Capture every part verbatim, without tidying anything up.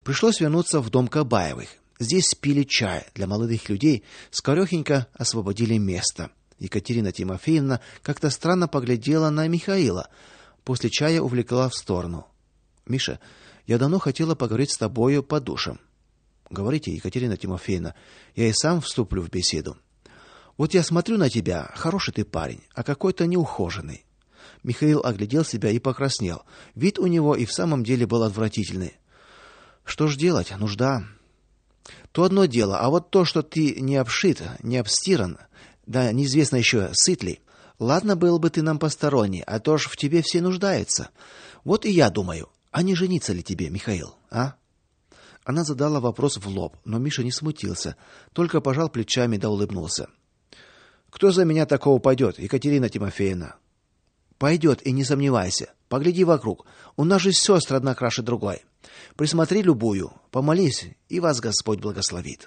Пришлось вернуться в дом Кабаевых. Здесь пили чай. Для молодых людей скорехенько освободили место. Екатерина Тимофеевна как-то странно поглядела на Михаила. После чая увлекла в сторону. Миша, я давно хотела поговорить с тобою по душам. Говорите, Екатерина Тимофеевна, я и сам вступлю в беседу. Вот я смотрю на тебя, хороший ты парень, а какой-то неухоженный. Михаил оглядел себя и покраснел. Вид у него и в самом деле был отвратительный. Что ж делать? Нужда. То одно дело, а вот то, что ты не обшит, не обстиран, да неизвестно еще, сыт ли. Ладно, был бы ты нам посторонний, а то ж в тебе все нуждаются. Вот и я думаю, а не жениться ли тебе, Михаил, а? Она задала вопрос в лоб, но Миша не смутился, только пожал плечами да улыбнулся. Кто за меня такого пойдет, Екатерина Тимофеевна? Пойдет, и не сомневайся. Погляди вокруг. У нас же сестры одна краше другой. Присмотри любую, помолись, и вас Господь благословит.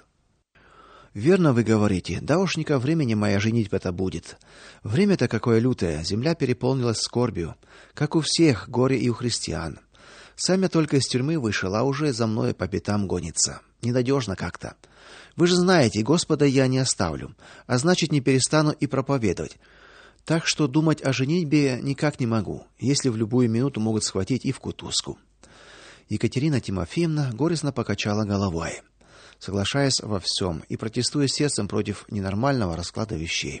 Верно вы говорите. Да уж не ко времени моя женитьба-то будет. Время-то какое лютое, земля переполнилась скорбью, как у всех, горе и у христиан. Сам я только из тюрьмы вышел, а уже за мной по пятам гонится. Ненадежно как-то. Вы же знаете, Господа я не оставлю, а значит, не перестану и проповедовать. Так что думать о женитьбе никак не могу, если в любую минуту могут схватить и в кутузку. Екатерина Тимофеевна горестно покачала головой, соглашаясь во всем и протестуя сердцем против ненормального расклада вещей.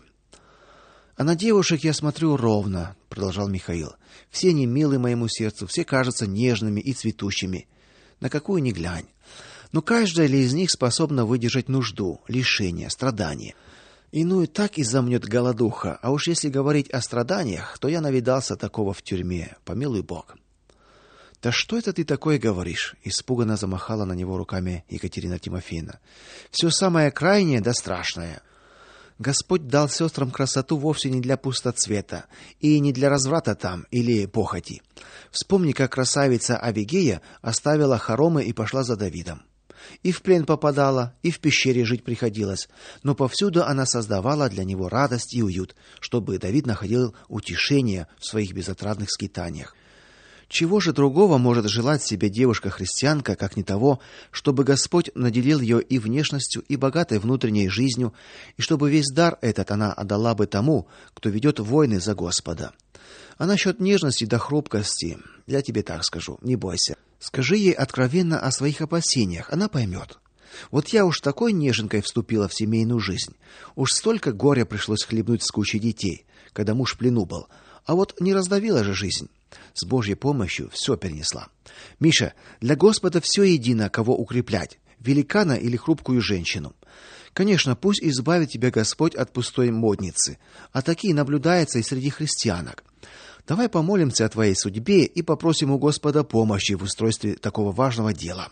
А на девушек я смотрю ровно, продолжал Михаил. Все они милы моему сердцу, все кажутся нежными и цветущими. На какую ни глянь. Но каждая ли из них способна выдержать нужду, лишение, страдания? Иную так и замнет голодуха, а уж если говорить о страданиях, то я навидался такого в тюрьме, помилуй Бог. Да что это ты такое говоришь? Испуганно замахала на него руками Екатерина Тимофеевна. Все самое крайнее да страшное. Господь дал сестрам красоту вовсе не для пустоцвета и не для разврата там или похоти. Вспомни, как красавица Авигея оставила хоромы и пошла за Давидом. И в плен попадала, и в пещере жить приходилось, но повсюду она создавала для него радость и уют, чтобы Давид находил утешение в своих безотрадных скитаниях. Чего же другого может желать себе девушка-христианка, как не того, чтобы Господь наделил ее и внешностью, и богатой внутренней жизнью, и чтобы весь дар этот она отдала бы тому, кто ведет войны за Господа. А насчет нежности да хрупкости, я тебе так скажу, не бойся. Скажи ей откровенно о своих опасениях, она поймет. Вот я уж такой неженкой вступила в семейную жизнь. Уж столько горя пришлось хлебнуть с кучей детей, когда муж в плену был. А вот не раздавила же жизнь. С Божьей помощью все перенесла. Миша, для Господа все едино, кого укреплять, великана или хрупкую женщину. Конечно, пусть избавит тебя Господь от пустой модницы, а такие наблюдаются и среди христианок. Давай помолимся о твоей судьбе и попросим у Господа помощи в устройстве такого важного дела.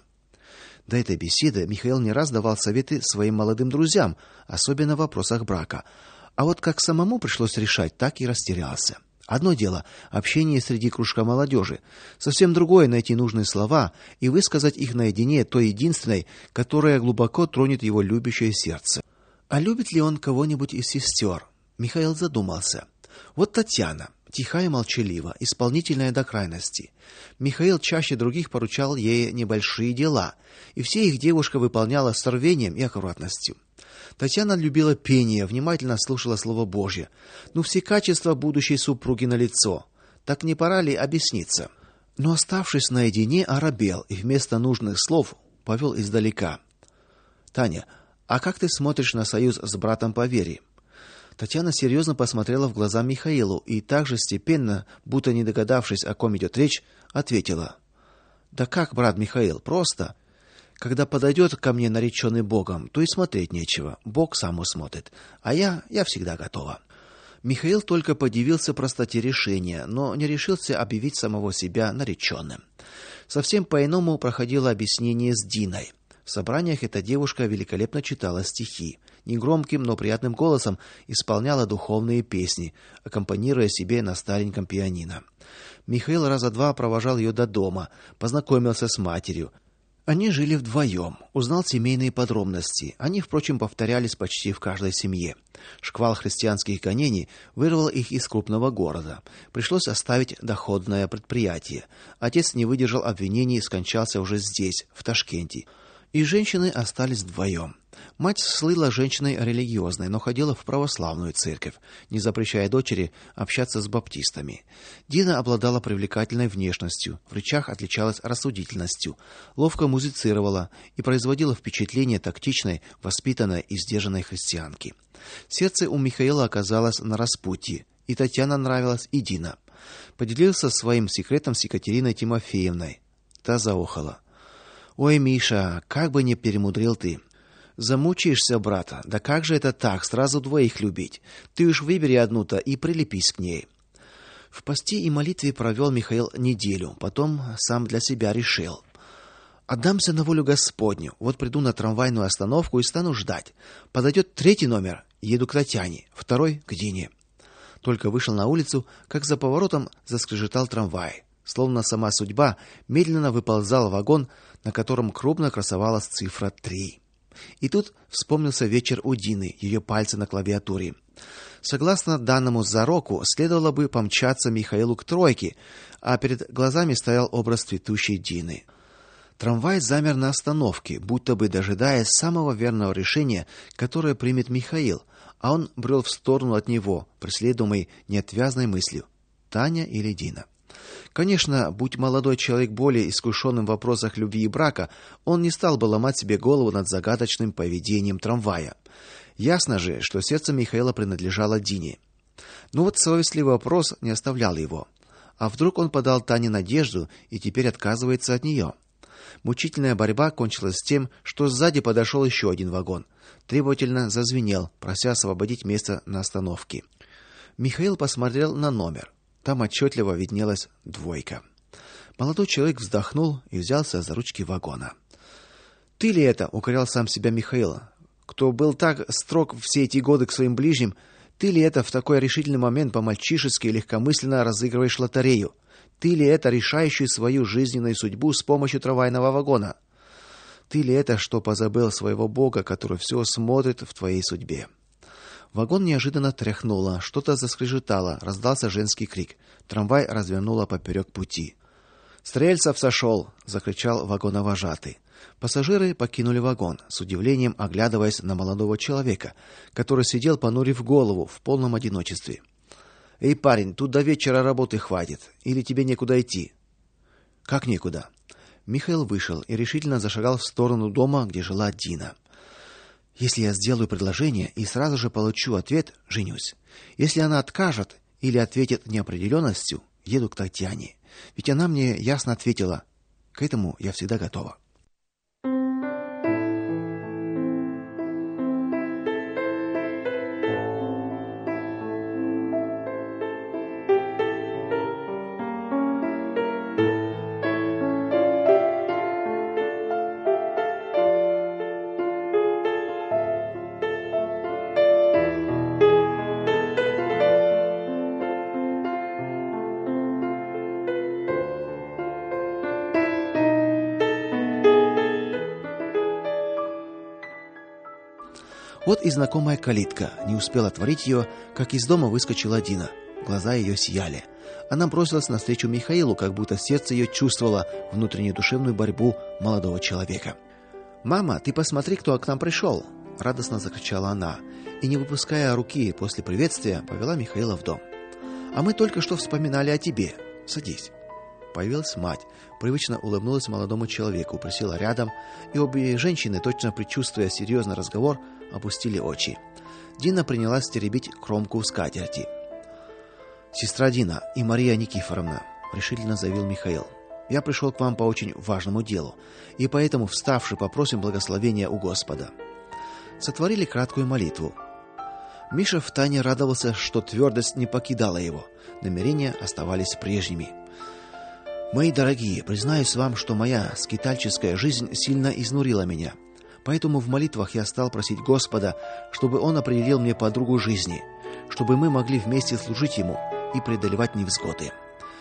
До этой беседы Михаил не раз давал советы своим молодым друзьям, особенно в вопросах брака. А вот как самому пришлось решать, так и растерялся. Одно дело общение среди кружка молодежи, совсем другое найти нужные слова и высказать их наедине той единственной, которая глубоко тронет его любящее сердце. А любит ли он кого-нибудь из сестер? Михаил задумался. Вот Татьяна, тихая и молчалива, исполнительная до крайности. Михаил чаще других поручал ей небольшие дела, и все их девушка выполняла с рвением и аккуратностью. Татьяна любила пение, внимательно слушала слово Божье. Ну, все качества будущей супруги налицо. Так не пора ли объясниться? Но, оставшись наедине, оробел и вместо нужных слов повел издалека. Таня, а как ты смотришь на союз с братом по вере? Татьяна серьезно посмотрела в глаза Михаилу и также степенно, будто не догадавшись, о ком идет речь, ответила: "Да как, брат Михаил, просто. Когда подойдет ко мне нареченный Богом, то и смотреть нечего. Бог сам усмотрит. А я, я всегда готова". Михаил только подивился простоте решения, но не решился объявить самого себя нареченным. Совсем по-иному проходило объяснение с Диной. В собраниях эта девушка великолепно читала стихи, негромким, но приятным голосом исполняла духовные песни, аккомпанируя себе на стареньком пианино. Михаил раза два провожал ее до дома, познакомился с матерью. Они жили вдвоем. Узнал семейные подробности. Они, впрочем, повторялись почти в каждой семье. Шквал христианских гонений вырвал их из крупного города. Пришлось оставить доходное предприятие. Отец не выдержал обвинений и скончался уже здесь, в Ташкенте. И женщины остались вдвоем. Мать слыла женщиной религиозной, но ходила в православную церковь, не запрещая дочери общаться с баптистами. Дина обладала привлекательной внешностью, в речах отличалась рассудительностью, ловко музицировала и производила впечатление тактичной, воспитанной и сдержанной христианки. Сердце у Михаила оказалось на распутье, и Татьяна нравилась, и Дина. Поделился своим секретом с Екатериной Тимофеевной. Та заохала. Ой, Миша, как бы не перемудрил ты. Замучаешься, брата. Да как же это так, сразу двоих любить? Ты уж выбери одну-то и прилепись к ней. В посте и молитве провел Михаил неделю, потом сам для себя решил: отдамся на волю Господню. Вот приду на трамвайную остановку и стану ждать. Подойдет третий номер, еду к Татьяне, второй к Дине. Только вышел на улицу, как за поворотом заскрежетал трамвай. Словно сама судьба медленно выползал вагон, на котором крупно красовалась цифра три. И тут вспомнился вечер у Дины, ее пальцы на клавиатуре. Согласно данному зароку, следовало бы помчаться Михаилу к тройке, а перед глазами стоял образ цветущей Дины. Трамвай замер на остановке, будто бы дожидаясь самого верного решения, которое примет Михаил, а он брел в сторону от него, преследуемый неотвязной мыслью: Таня или Дина. Конечно, будь молодой человек более искушенным в вопросах любви и брака, он не стал бы ломать себе голову над загадочным поведением трамвая. Ясно же, что сердце Михаила принадлежало Дине. Но вот совестливый вопрос не оставлял его. А вдруг он подал Тане надежду и теперь отказывается от нее? Мучительная борьба кончилась тем, что сзади подошел еще один вагон. Требовательно зазвенел, прося освободить место на остановке. Михаил посмотрел на номер. Там отчетливо виднелась двойка. Молодой человек вздохнул и взялся за ручки вагона. Ты ли это, укорял сам себя Михаил, кто был так строг все эти годы к своим ближним, ты ли это в такой решительный момент по-мальчишески легкомысленно разыгрываешь лотерею? Ты ли это, решающий свою жизненную судьбу с помощью трамвайного вагона? Ты ли это, что позабыл своего Бога, который все смотрит в твоей судьбе? Вагон неожиданно тряхнуло, что-то заскрежетало, раздался женский крик. Трамвай развернуло поперек пути. Стрельцов сошел!» — закричал вагоновожатый. Пассажиры покинули вагон, с удивлением оглядываясь на молодого человека, который сидел, понурив голову, в полном одиночестве. Эй, парень, тут до вечера работы хватит, или тебе некуда идти? Как некуда? Михаил вышел и решительно зашагал в сторону дома, где жила Дина. Если я сделаю предложение и сразу же получу ответ, женюсь. Если она откажет или ответит неопределенностью, еду к Татьяне. Ведь она мне ясно ответила: к этому я всегда готова. Вот и знакомая калитка. Не успел отворить ее, как из дома выскочила Дина. Глаза ее сияли. Она бросилась навстречу Михаилу, как будто сердце ее чувствовало внутреннюю душевную борьбу молодого человека. "Мама, ты посмотри, кто к нам пришел!» — радостно закричала она, и, не выпуская руки после приветствия, повела Михаила в дом. "А мы только что вспоминали о тебе. Садись." Появилась мать, привычно улыбнулась молодому человеку, присела рядом, и обе женщины, точно предчувствуя серьезный разговор, опустили очи. Дина принялась теребить кромку скатерти. "Сестра Дина и Мария Никифоровна", решительно заявил Михаил. "Я пришел к вам по очень важному делу, и поэтому, вставши, попросим благословения у Господа." Сотворили краткую молитву. Миша втайне радовался, что твердость не покидала его, намерения оставались прежними. "Мои дорогие, признаюсь вам, что моя скитальческая жизнь сильно изнурила меня. Поэтому в молитвах я стал просить Господа, чтобы он определил мне подругу жизни, чтобы мы могли вместе служить ему и преодолевать невзгоды.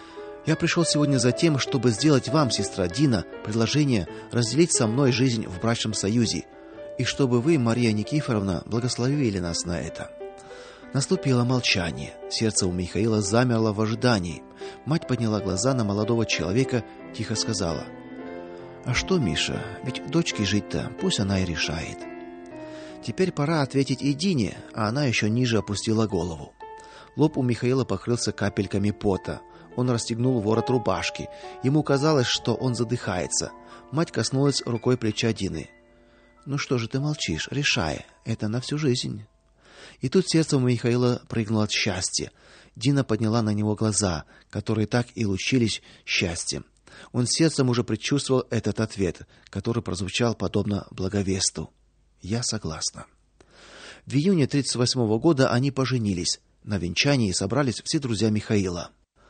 Я пришел сегодня за тем, чтобы сделать вам, сестра Дина, предложение разделить со мной жизнь в брачном союзе, и чтобы вы, Мария Никифоровна, благословили нас на это. Наступило молчание. Сердце у Михаила замерло в ожидании. Мать подняла глаза на молодого человека, тихо сказала: "А что, Миша, ведь дочке жить-то, пусть она и решает". Теперь пора ответить и Дине, а она еще ниже опустила голову. Лоб у Михаила покрылся капельками пота. Он расстегнул ворот рубашки. Ему казалось, что он задыхается. Мать коснулась рукой плеча Дины. "Ну что же ты молчишь? Решай, это на всю жизнь". И тут сердце у Михаила прыгнуло от счастья. Дина подняла на него глаза, которые так и лучились счастьем. Он сердцем уже предчувствовал этот ответ, который прозвучал подобно благовесту: "Я согласна". В июне тридцать восьмого года они поженились. На венчании собрались все друзья Михаила.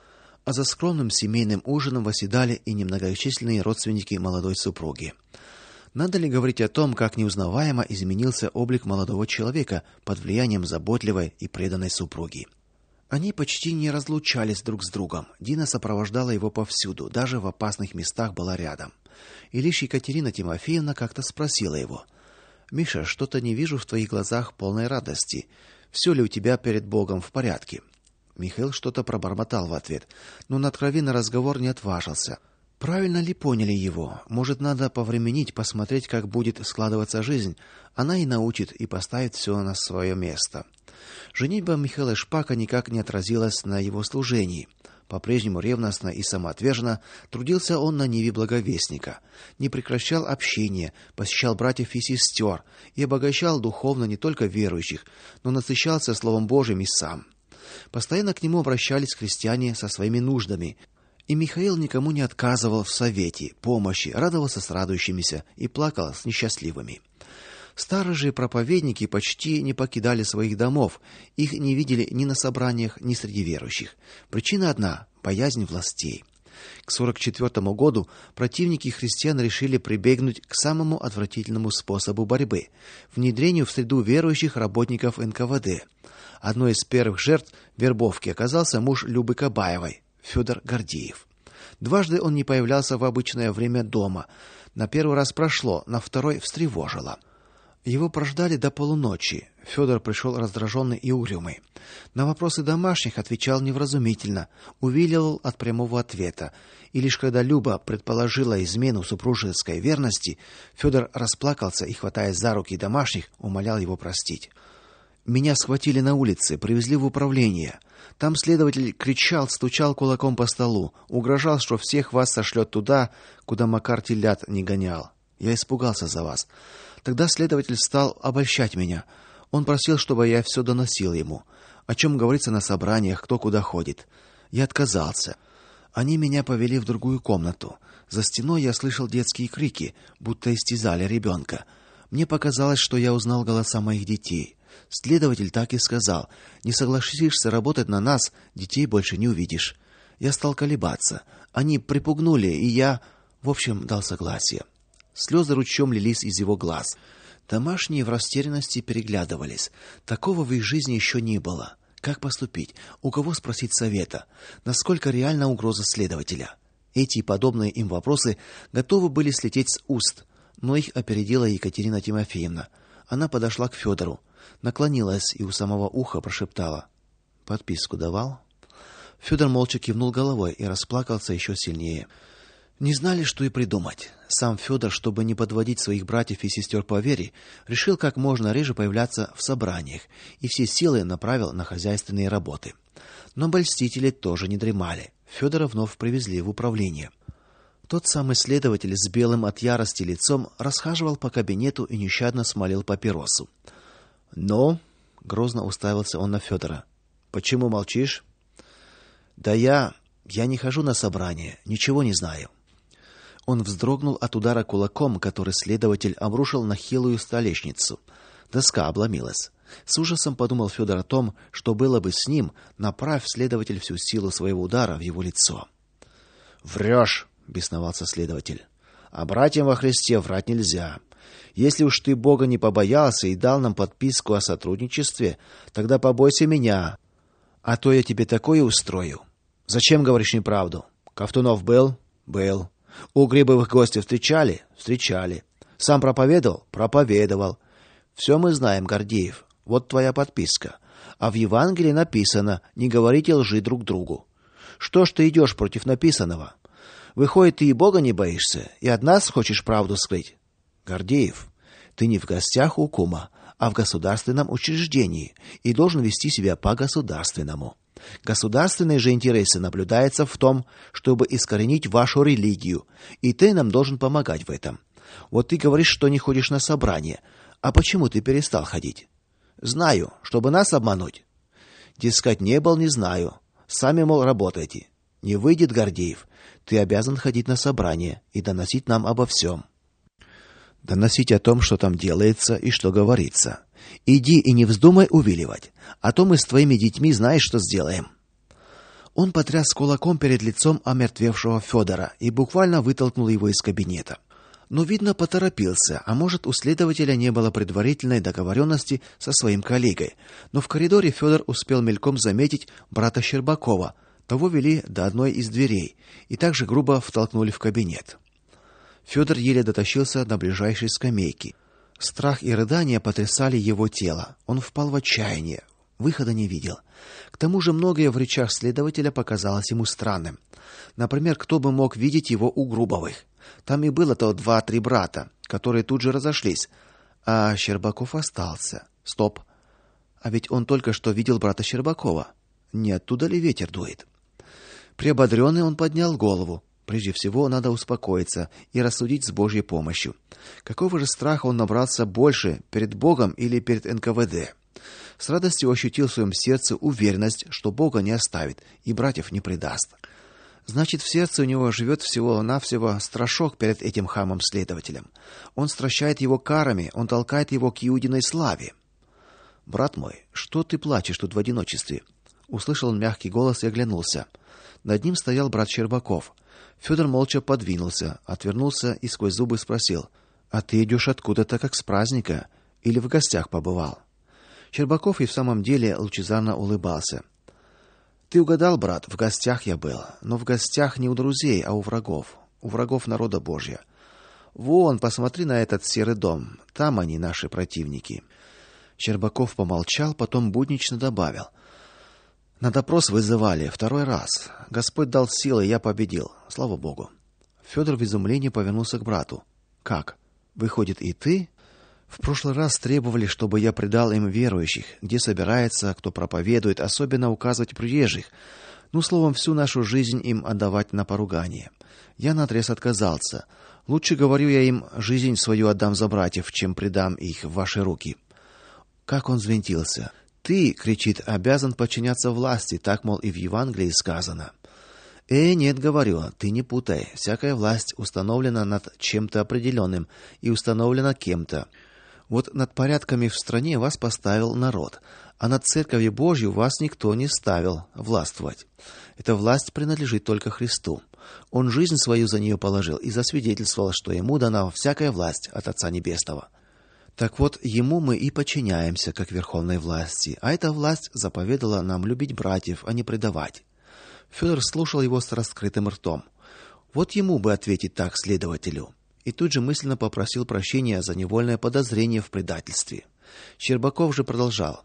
А за скромным семейным ужином восседали и немногочисленные родственники молодой супруги. Надо ли говорить о том, как неузнаваемо изменился облик молодого человека под влиянием заботливой и преданной супруги? Они почти не разлучались друг с другом. Дина сопровождала его повсюду, даже в опасных местах была рядом. И лишь Екатерина Тимофеевна как-то спросила его: "Миша, что-то не вижу в твоих глазах полной радости. Все ли у тебя перед Богом в порядке?" Михаил что-то пробормотал в ответ, но на откровенный разговор не отважился. Правильно ли поняли его? Может, надо повременить, посмотреть, как будет складываться жизнь. Она и научит, и поставит все на свое место. Женитьба Михаила Шпака никак не отразилась на его служении. По-прежнему ревностно и самоотверженно трудился он на ниве благовестника, не прекращал общения, посещал братьев и сестер и обогащал духовно не только верующих, но насыщался словом Божьим и сам. Постоянно к нему обращались христиане со своими нуждами, и Михаил никому не отказывал в совете, помощи, радовался с радующимися и плакал с несчастливыми. Старые же проповедники почти не покидали своих домов, их не видели ни на собраниях, ни среди верующих. Причина одна боязнь властей. К сорок четвёртому году противники христиан решили прибегнуть к самому отвратительному способу борьбы внедрению в среду верующих работников эн ка вэ дэ. Одной из первых жертв вербовки оказался муж Любы Кабаевой, Федор Гордеев. Дважды он не появлялся в обычное время дома. На первый раз прошло, на второй встревожило. Его прождали до полуночи. Федор пришел раздраженный и угрюмый. На вопросы домашних отвечал невразумительно, увиливал от прямого ответа. И лишь когда Люба предположила измену супружеской верности, Федор расплакался и, хватаясь за руки домашних, умолял его простить. Меня схватили на улице, привезли в управление. Там следователь кричал, стучал кулаком по столу, угрожал, что всех вас сошлет туда, куда Макар телят не гонял. Я испугался за вас. Тогда следователь стал обольщать меня. Он просил, чтобы я все доносил ему, о чем говорится на собраниях, кто куда ходит. Я отказался. Они меня повели в другую комнату. За стеной я слышал детские крики, будто истязали ребенка. Мне показалось, что я узнал голоса моих детей. Следователь так и сказал: "Не согласишься работать на нас, детей больше не увидишь". Я стал колебаться. Они припугнули, и я, в общем, дал согласие. Слезы ручьем лились из его глаз. Домашние в растерянности переглядывались. Такого в их жизни еще не было. Как поступить? У кого спросить совета? Насколько реальна угроза следователя? Эти и подобные им вопросы готовы были слететь с уст, но их опередила Екатерина Тимофеевна. Она подошла к Федору, наклонилась и у самого уха прошептала: "Подписку давал?" Федор молча кивнул головой и расплакался еще сильнее. Не знали, что и придумать. Сам Федор, чтобы не подводить своих братьев и сестер по вере, решил как можно реже появляться в собраниях и все силы направил на хозяйственные работы. Но обольстители тоже не дремали. Федора вновь привезли в управление. Тот самый следователь с белым от ярости лицом расхаживал по кабинету и нещадно смолил папиросу. "Но", грозно уставился он на Федора. "Почему молчишь?" "Да я, я не хожу на собрания, ничего не знаю". Он вздрогнул от удара кулаком, который следователь обрушил на хилую столешницу. Доска обломилась. С ужасом подумал Федор о том, что было бы с ним, направь следователь всю силу своего удара в его лицо. "Врешь", бесновался следователь. "А братьям во Христе врать нельзя. Если уж ты Бога не побоялся и дал нам подписку о сотрудничестве, тогда побойся меня, а то я тебе такое устрою. Зачем говоришь неправду? Ковтунов был? Был. У Грибовых гостей встречали? Встречали. Сам проповедовал? Проповедовал. Все мы знаем, Гордеев. Вот твоя подписка. А в Евангелии написано: не говорите лжи друг другу. Что ж ты идешь против написанного? Выходит, ты и Бога не боишься, и от нас хочешь правду скрыть? Гордеев, ты не в гостях у кума, а в государственном учреждении и должен вести себя по-государственному. Государственные же интересы наблюдаются в том, чтобы искоренить вашу религию, и ты нам должен помогать в этом. Вот ты говоришь, что не ходишь на собрания. А почему ты перестал ходить? Знаю, чтобы нас обмануть. Дескать, не был, не знаю. Сами, мол, работайте. Не выйдет, Гордеев. Ты обязан ходить на собрания и доносить нам обо всем. Доносить о том, что там делается и что говорится. Иди и не вздумай увиливать, а то мы с твоими детьми знаешь, что сделаем. Он потряс кулаком перед лицом омертвевшего Федора и буквально вытолкнул его из кабинета. Но, видно, поторопился, а может, у следователя не было предварительной договоренности со своим коллегой. Но в коридоре Федор успел мельком заметить брата Щербакова. Того вели до одной из дверей и также грубо втолкнули в кабинет. Федор еле дотащился до ближайшей скамейки. Страх и рыдания потрясали его тело. Он впал в отчаяние, выхода не видел. К тому же многое в речах следователя показалось ему странным. Например, кто бы мог видеть его у Грубовых? Там и было-то два-три брата, которые тут же разошлись, а Щербаков остался. Стоп. А ведь он только что видел брата Щербакова. Не оттуда ли ветер дует? Приободренный он поднял голову. Прежде всего, надо успокоиться и рассудить с Божьей помощью. Какого же страха он набрался больше, перед Богом или перед эн ка вэ дэ? С радостью ощутил в своем сердце уверенность, что Бога не оставит и братьев не предаст. Значит, в сердце у него живет всего-навсего страшок перед этим хамом-следователем. Он стращает его карами, он толкает его к Иудиной славе. Брат мой, что ты плачешь тут в одиночестве? Услышал он мягкий голос и оглянулся. Над ним стоял брат Щербаков. Федор молча подвинулся, отвернулся и сквозь зубы спросил: "А ты идешь откуда-то, как с праздника, или в гостях побывал?" Щербаков и в самом деле лучезарно улыбался. Ты угадал, брат, в гостях я был, но в гостях не у друзей, а у врагов, у врагов народа Божия. Вон, посмотри на этот серый дом, там они, наши противники. Щербаков помолчал, потом буднично добавил: на допрос вызывали второй раз. Господь дал силы, я победил. Слава Богу. Федор в изумлении повернулся к брату. Как? Выходит, и ты? В прошлый раз требовали, чтобы я предал им верующих, где собирается, кто проповедует, особенно указывать приезжих. Ну, словом, всю нашу жизнь им отдавать на поругание. Я наотрез отказался. Лучше, говорю я им, жизнь свою отдам за братьев, чем предам их в ваши руки. Как он взвинтился. Ты, кричит, обязан подчиняться власти, так, мол, и в Евангелии сказано. Э, нет, говорю, ты не путай. Всякая власть установлена над чем-то определенным и установлена кем-то. Вот над порядками в стране вас поставил народ, а над церковью Божью вас никто не ставил властвовать. Эта власть принадлежит только Христу. Он жизнь свою за нее положил и засвидетельствовал, что ему дана всякая власть от Отца Небесного. Так вот, ему мы и подчиняемся, как верховной власти, а эта власть заповедала нам любить братьев, а не предавать. Федор слушал его с раскрытым ртом. Вот ему бы ответить так следователю. И тут же мысленно попросил прощения за невольное подозрение в предательстве. Щербаков же продолжал: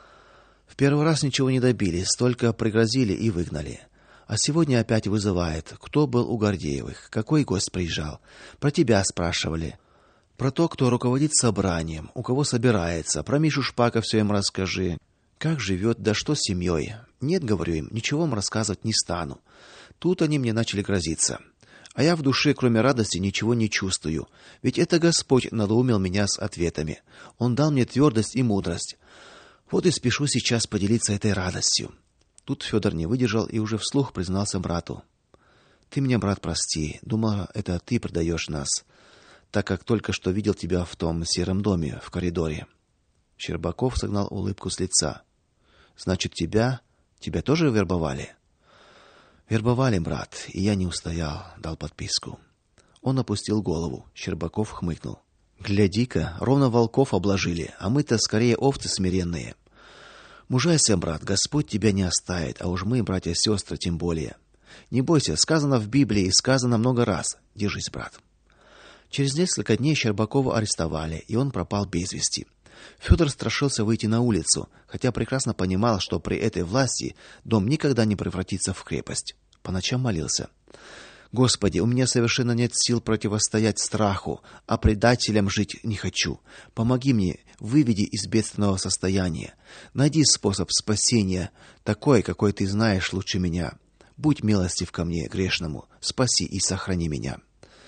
в первый раз ничего не добились, только пригрозили и выгнали. А сегодня опять вызывает. Кто был у Гордеевых? Какой гость приезжал? Про тебя спрашивали. Про то, кто руководит собранием, у кого собирается. Про Мишу Шпака все им расскажи. Как живет, да что с семьей. Нет, говорю им, ничего вам рассказывать не стану. Тут они мне начали грозиться. А я в душе, кроме радости, ничего не чувствую. Ведь это Господь надоумил меня с ответами. Он дал мне твердость и мудрость. Вот и спешу сейчас поделиться этой радостью. Тут Федор не выдержал и уже вслух признался брату: ты меня, брат, прости. Думал, это ты предаешь нас, так как только что видел тебя в том сером доме в коридоре. Щербаков согнал улыбку с лица. Значит, тебя, тебя тоже вербовали? Вербовали, брат, и я не устоял, дал подписку. Он опустил голову. Щербаков хмыкнул. Гляди-ка, ровно волков обложили, а мы-то скорее овцы смиренные. Мужайся, брат, Господь тебя не оставит, а уж мы, братья и сестры, тем более. Не бойся, сказано в Библии и сказано много раз. Держись, брат. Через несколько дней Щербакова арестовали, и он пропал без вести. Федор страшился выйти на улицу, хотя прекрасно понимал, что при этой власти дом никогда не превратится в крепость. По ночам молился: Господи, у меня совершенно нет сил противостоять страху, а предателям жить не хочу. Помоги мне, выведи из бедственного состояния. Найди способ спасения, такой, какой ты знаешь лучше меня. Будь милостив ко мне, грешному, спаси и сохрани меня.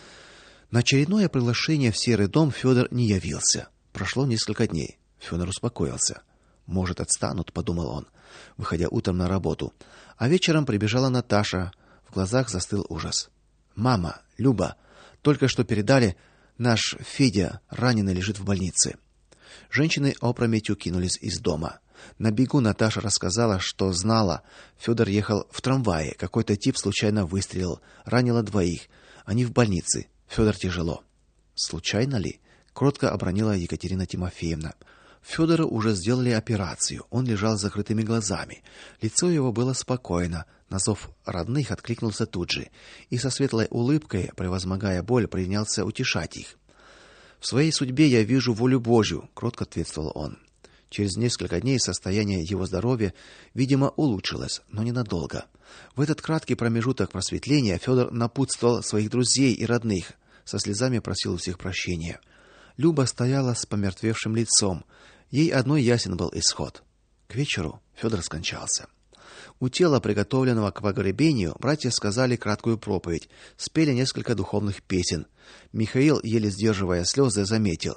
На очередное приглашение в Серый дом Федор не явился. Прошло несколько дней. Федор успокоился. Может, отстанут, подумал он, выходя утром на работу. А вечером прибежала Наташа. В глазах застыл ужас. Мама, Люба, только что передали, наш Федя раненый лежит в больнице. Женщины опрометью кинулись из дома. На бегу Наташа рассказала, что знала. Федор ехал в трамвае, какой-то тип случайно выстрелил, ранило двоих. Они в больнице. Федор тяжело. Случайно ли? Кротко обронила Екатерина Тимофеевна. Федору уже сделали операцию. Он лежал с закрытыми глазами. Лицо его было спокойно. На зов родных откликнулся тут же и со светлой улыбкой, превозмогая боль, принялся утешать их. В своей судьбе я вижу волю Божью, кротко ответствовал он. Через несколько дней состояние его здоровья, видимо, улучшилось, но ненадолго. В этот краткий промежуток просветления Федор напутствовал своих друзей и родных, со слезами просил у всех прощения. Люба стояла с помертвевшим лицом. Ей одной ясен был исход. К вечеру Федор скончался. У тела, приготовленного к погребению, братья сказали краткую проповедь, спели несколько духовных песен. Михаил, еле сдерживая слезы, заметил: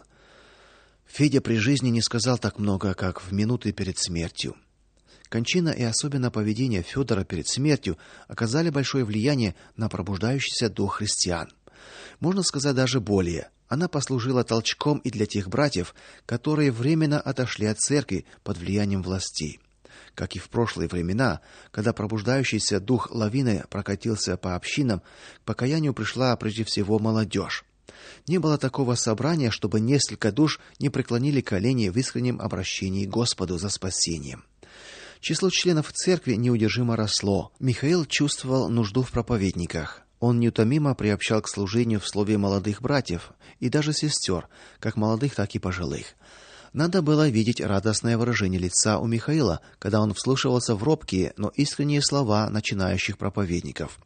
Федя при жизни не сказал так много, как в минуты перед смертью. Кончина и особенно поведение Федора перед смертью оказали большое влияние на пробуждающийся дух христиан. Можно сказать даже более. Она послужила толчком и для тех братьев, которые временно отошли от церкви под влиянием властей. Как и в прошлые времена, когда пробуждающийся дух лавиной прокатился по общинам, к покаянию пришла прежде всего молодежь. Не было такого собрания, чтобы несколько душ не преклонили колени в искреннем обращении к Господу за спасением. Число членов церкви неудержимо росло. Михаил чувствовал нужду в проповедниках. Он неутомимо приобщал к служению в слове молодых братьев и даже сестер, как молодых, так и пожилых. Надо было видеть радостное выражение лица у Михаила, когда он вслушивался в робкие, но искренние слова начинающих проповедников.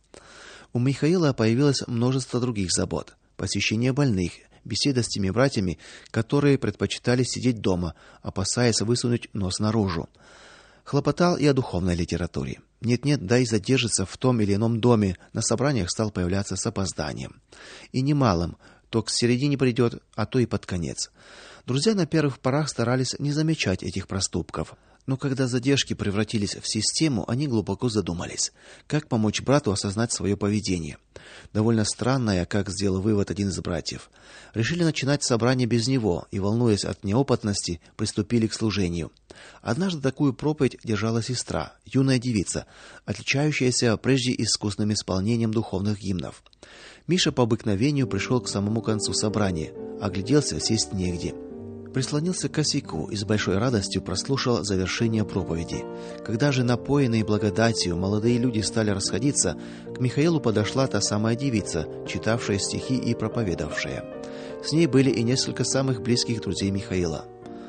У Михаила появилось множество других забот: посещение больных, беседа с теми братьями, которые предпочитали сидеть дома, опасаясь высунуть нос наружу. Хлопотал и о духовной литературе. Нет-нет, да и задержится в том или ином доме, на собраниях стал появляться с опозданием. И немалым, то к середине придет, а то и под конец. Друзья на первых порах старались не замечать этих проступков, но когда задержки превратились в систему, они глубоко задумались, как помочь брату осознать свое поведение. Довольно странное, как сделал вывод один из братьев. Решили начинать собрание без него и, волнуясь от неопытности, приступили к служению. Однажды такую проповедь держала сестра, юная девица, отличающаяся прежде искусным исполнением духовных гимнов. Миша по обыкновению пришел к самому концу собрания, огляделся, сесть негде. Прислонился к косяку и с большой радостью прослушал завершение проповеди. Когда же, напоенные благодатью, молодые люди стали расходиться, к Михаилу подошла та самая девица, читавшая стихи и проповедовавшая. С ней были и несколько самых близких друзей Михаила.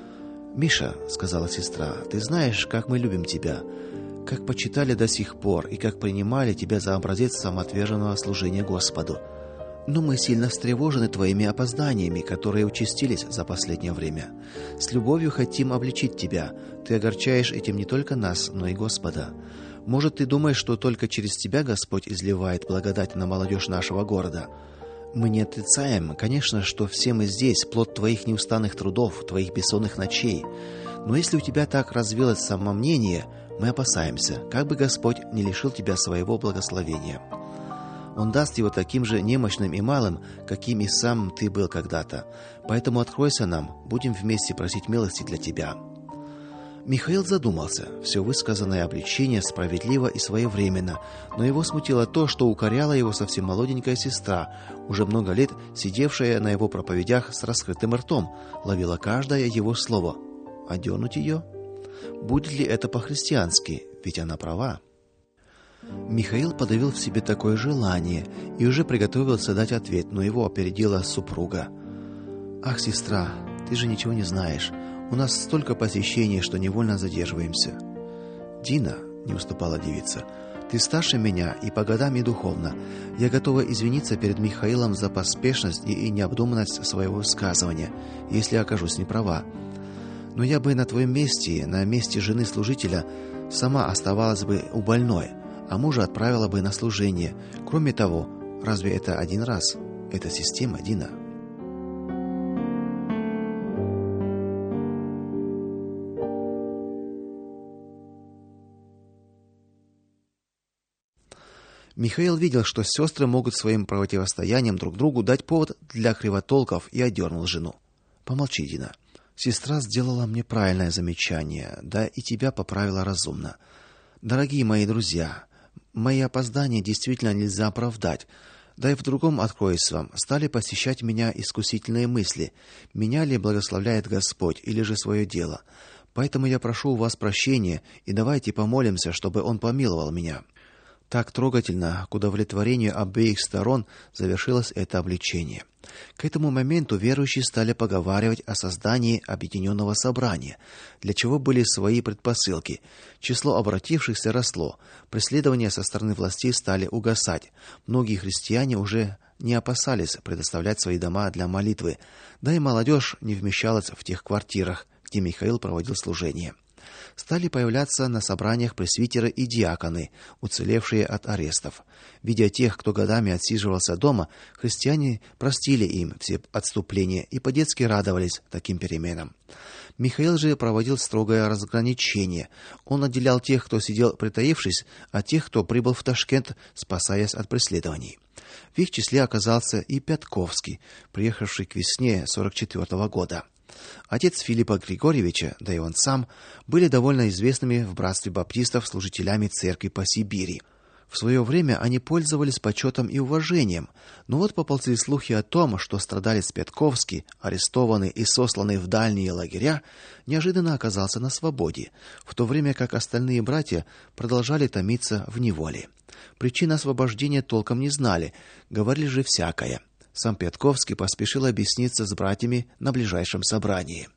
"Миша", сказала сестра, "ты знаешь, как мы любим тебя, как почитали до сих пор и как принимали тебя за образец самоотверженного служения Господу. Но мы сильно встревожены твоими опозданиями, которые участились за последнее время. С любовью хотим обличить тебя. Ты огорчаешь этим не только нас, но и Господа. Может, ты думаешь, что только через тебя Господь изливает благодать на молодежь нашего города? Мы не отрицаем, конечно, что все мы здесь плод твоих неустанных трудов, твоих бессонных ночей. Но если у тебя так развилось самомнение, мы опасаемся, как бы Господь не лишил тебя своего благословения. Он даст его таким же немощным и малым, каким и сам ты был когда-то. Поэтому откройся нам, будем вместе просить милости для тебя". Михаил задумался. Все высказанное обличение справедливо и своевременно, но его смутило то, что укоряла его совсем молоденькая сестра, уже много лет сидевшая на его проповедях с раскрытым ртом, ловила каждое его слово. Одернуть ее? Будет ли это по-христиански? Ведь она права. Михаил подавил в себе такое желание и уже приготовился дать ответ, но его опередила супруга. Ах, сестра, ты же ничего не знаешь. У нас столько посещений, что невольно задерживаемся. Дина, не уступала девица, ты старше меня и по годам, и духовно. Я готова извиниться перед Михаилом за поспешность и, и необдуманность своего высказывания, если окажусь неправа. Но я бы на твоем месте, на месте жены служителя, сама оставалась бы у больной, а мужа отправила бы на служение. Кроме того, разве это один раз? Это система, Дина. Михаил видел, что сестры могут своим противостоянием друг другу дать повод для кривотолков, и одернул жену. Помолчи, Дина. Сестра сделала мне правильное замечание, да и тебя поправила разумно. Дорогие мои друзья, мои опоздания действительно нельзя оправдать. Да и в другом откроюсь вам. Стали посещать меня искусительные мысли. Меня ли благословляет Господь или же свое дело? Поэтому я прошу у вас прощения и давайте помолимся, чтобы он помиловал меня. Так трогательно, к удовлетворению обеих сторон, завершилось это обличение. К этому моменту верующие стали поговаривать о создании объединенного собрания, для чего были свои предпосылки. Число обратившихся росло, преследования со стороны властей стали угасать. Многие христиане уже не опасались предоставлять свои дома для молитвы, да и молодежь не вмещалась в тех квартирах, где Михаил проводил служение. Стали появляться на собраниях пресвитеры и диаконы, уцелевшие от арестов. Видя тех, кто годами отсиживался дома, христиане простили им все отступления и по-детски радовались таким переменам. Михаил же проводил строгое разграничение. Он отделял тех, кто сидел притаившись, от тех, кто прибыл в Ташкент, спасаясь от преследований. В их числе оказался и Пятковский, приехавший к весне сорок четвёртого года. Отец Филиппа Григорьевича, да и он сам, были довольно известными в братстве баптистов служителями церкви по Сибири. В свое время они пользовались почетом и уважением, но вот поползли слухи о том, что страдалец Пятковский, арестованный и сосланный в дальние лагеря, неожиданно оказался на свободе, в то время как остальные братья продолжали томиться в неволе. Причин освобождения толком не знали, говорили же всякое. Сам Пятковский поспешил объясниться с братьями на ближайшем собрании.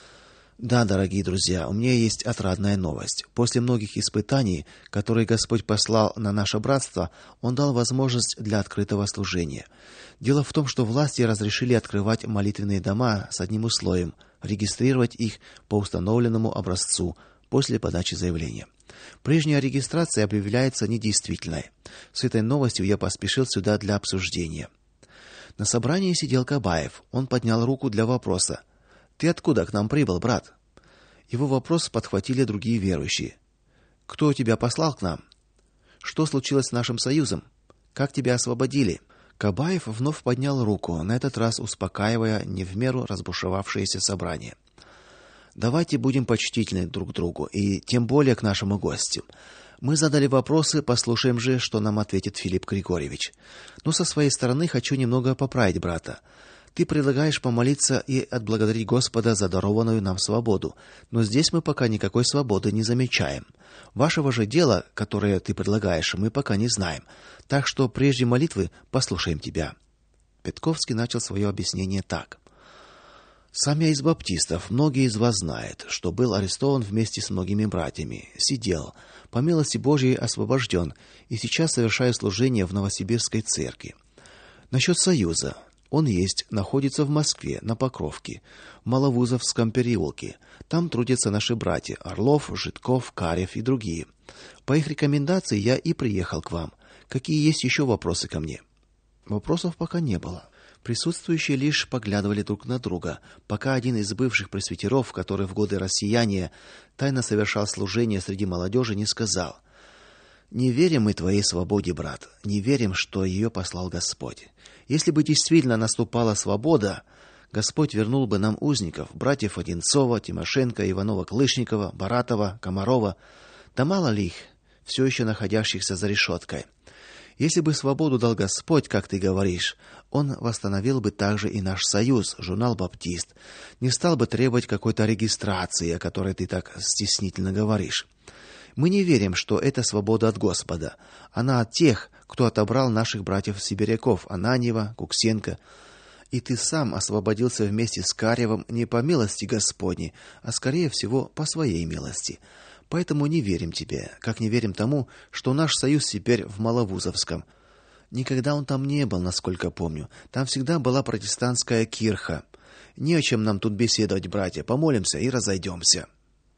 Да, дорогие друзья, у меня есть отрадная новость. После многих испытаний, которые Господь послал на наше братство, он дал возможность для открытого служения. Дело в том, что власти разрешили открывать молитвенные дома с одним условием регистрировать их по установленному образцу после подачи заявления. Прежняя регистрация объявляется недействительной. С этой новостью я поспешил сюда для обсуждения. На собрании сидел Кабаев. Он поднял руку для вопроса. Ты откуда к нам прибыл, брат? Его вопрос подхватили другие верующие. Кто тебя послал к нам? Что случилось с нашим союзом? Как тебя освободили? Кабаев вновь поднял руку, на этот раз успокаивая не в меру разбушевавшееся собрание. Давайте будем почтительны друг к другу и тем более к нашему гостю. Мы задали вопросы, послушаем же, что нам ответит Филипп Григорьевич. Но со своей стороны хочу немного поправить брата. Ты предлагаешь помолиться и отблагодарить Господа за дарованную нам свободу, но здесь мы пока никакой свободы не замечаем. Вашего же дела, которое ты предлагаешь, мы пока не знаем. Так что прежде молитвы послушаем тебя. Пятковский начал свое объяснение так: Сам я из баптистов, многие из вас знают, что был арестован вместе с многими братьями, сидел, по милости Божией освобожден и сейчас совершаю служение в Новосибирской церкви. Насчет союза. Он есть, находится в Москве, на Покровке, в Маловузовском переулке. Там трудятся наши братья Орлов, Житков, Карев и другие. По их рекомендации я и приехал к вам. Какие есть еще вопросы ко мне? Вопросов пока не было. Присутствующие лишь поглядывали друг на друга, пока один из бывших пресвитеров, который в годы рассеяния тайно совершал служение среди молодежи, не сказал: «Не верим мы твоей свободе, брат, не верим, что ее послал Господь. Если бы действительно наступала свобода, Господь вернул бы нам узников, братьев Одинцова, Тимошенко, Иванова-Клышникова, Баратова, Комарова, да мало ли их, все еще находящихся за решеткой. Если бы свободу дал Господь, как ты говоришь, он восстановил бы также и наш союз, журнал «Баптист», не стал бы требовать какой-то регистрации, о которой ты так стеснительно говоришь. Мы не верим, что это свобода от Господа. Она от тех, кто отобрал наших братьев-сибиряков Ананьева, Куксенко. И ты сам освободился вместе с Каревым не по милости Господней, а скорее всего по своей милости. Поэтому не верим тебе, как не верим тому, что наш союз теперь в Маловузовском. Никогда он там не был, насколько помню. Там всегда была протестантская кирха. Не о чем нам тут беседовать, братья. Помолимся и разойдемся.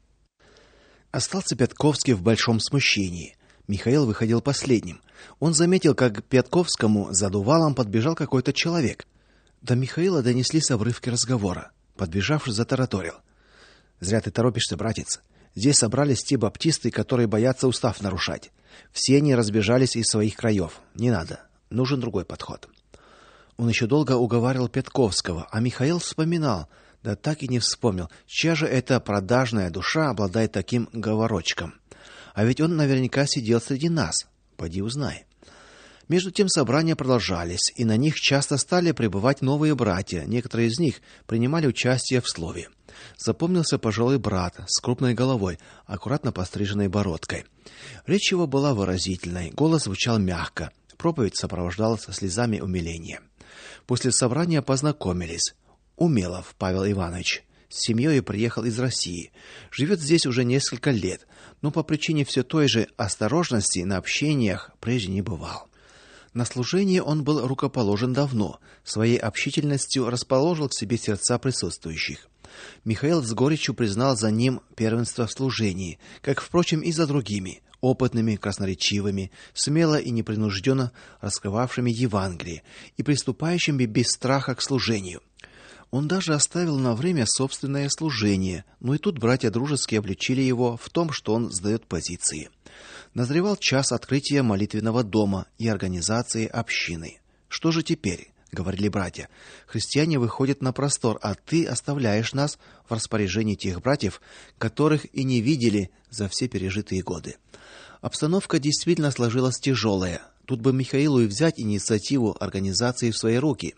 Остался Пятковский в большом смущении. Михаил выходил последним. Он заметил, как к Пятковскому за дувалом подбежал какой-то человек. До Михаила донеслись обрывки разговора. Подбежавший затараторил: "Зря ты торопишься, братец. Здесь собрались те баптисты, которые боятся устав нарушать. Все они разбежались из своих краев. Не надо. Нужен другой подход". Он еще долго уговаривал Пятковского, а Михаил вспоминал, да так и не вспомнил, чья же эта продажная душа обладает таким говорочком. А ведь он наверняка сидел среди нас. Поди узнай. Между тем собрания продолжались, и на них часто стали прибывать новые братья. Некоторые из них принимали участие в слове. Запомнился пожилой брат с крупной головой, аккуратно постриженной бородкой. Речь его была выразительной, голос звучал мягко. Проповедь сопровождалась слезами умиления. После собрания познакомились. Умелов Павел Иванович с семьей приехал из России. Живет здесь уже несколько лет, но по причине все той же осторожности на общениях прежде не бывал. На служении он был рукоположен давно, своей общительностью расположил к себе сердца присутствующих. Михаил с горечью признал за ним первенство в служении, как, впрочем, и за другими, опытными, красноречивыми, смело и непринужденно раскрывавшими Евангелие и приступающими без страха к служению. Он даже оставил на время собственное служение, но и тут братья дружески обличили его в том, что он сдает позиции. Назревал час открытия молитвенного дома и организации общины. Что же теперь, говорили братья? Христиане выходят на простор, а ты оставляешь нас в распоряжении тех братьев, которых и не видели за все пережитые годы. Обстановка действительно сложилась тяжелая. Тут бы Михаилу и взять инициативу организации в свои руки.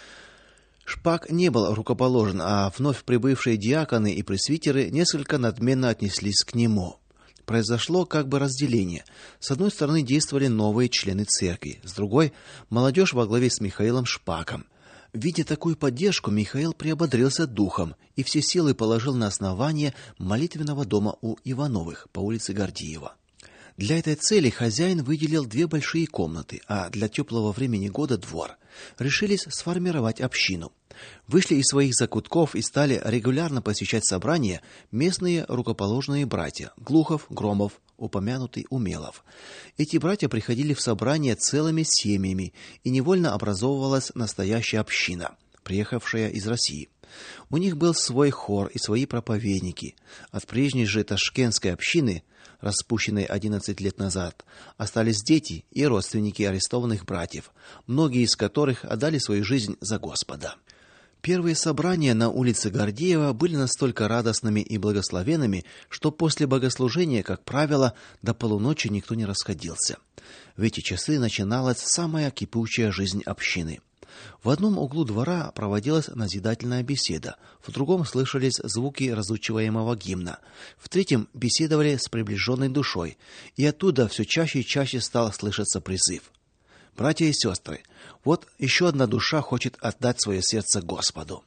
Шпак не был рукоположен, а вновь прибывшие диаконы и пресвитеры несколько надменно отнеслись к нему. Произошло как бы разделение. С одной стороны действовали новые члены церкви, с другой молодежь во главе с Михаилом Шпаком. Видя такую поддержку, Михаил приободрился духом и все силы положил на основание молитвенного дома у Ивановых по улице Гордеева. Для этой цели хозяин выделил две большие комнаты, а для теплого времени года двор. Решились сформировать общину. Вышли из своих закутков и стали регулярно посещать собрания местные рукоположные братья Глухов, Громов, упомянутый Умелов. Эти братья приходили в собрания целыми семьями, и невольно образовывалась настоящая община, приехавшая из России. У них был свой хор и свои проповедники. От прежней же ташкентской общины, распущенной одиннадцать лет назад, остались дети и родственники арестованных братьев, многие из которых отдали свою жизнь за Господа. Первые собрания на улице Гордеева были настолько радостными и благословенными, что после богослужения, как правило, до полуночи никто не расходился. В эти часы начиналась самая кипучая жизнь общины. В одном углу двора проводилась назидательная беседа, в другом слышались звуки разучиваемого гимна, в третьем беседовали с приближенной душой, и оттуда все чаще и чаще стал слышаться призыв: «Братья и сестры, вот еще одна душа хочет отдать свое сердце Господу».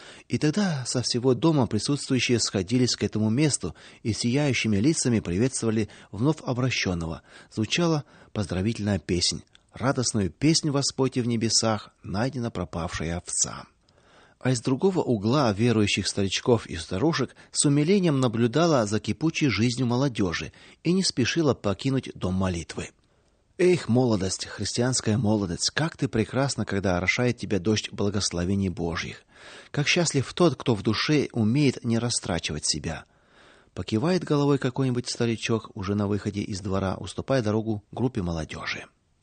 И тогда со всего дома присутствующие сходились к этому месту и сияющими лицами приветствовали вновь обращенного. Звучала поздравительная песнь: «Радостную песнь воспойте в небесах, найдена пропавшая овца». А из другого угла верующих старичков и старушек с умилением наблюдала за кипучей жизнью молодежи и не спешила покинуть дом молитвы. Эх, молодость, христианская молодость, как ты прекрасна, когда орошает тебя дождь благословений Божьих. Как счастлив тот, кто в душе умеет не растрачивать себя. Покивает головой какой-нибудь старичок уже на выходе из двора, уступая дорогу группе молодежи.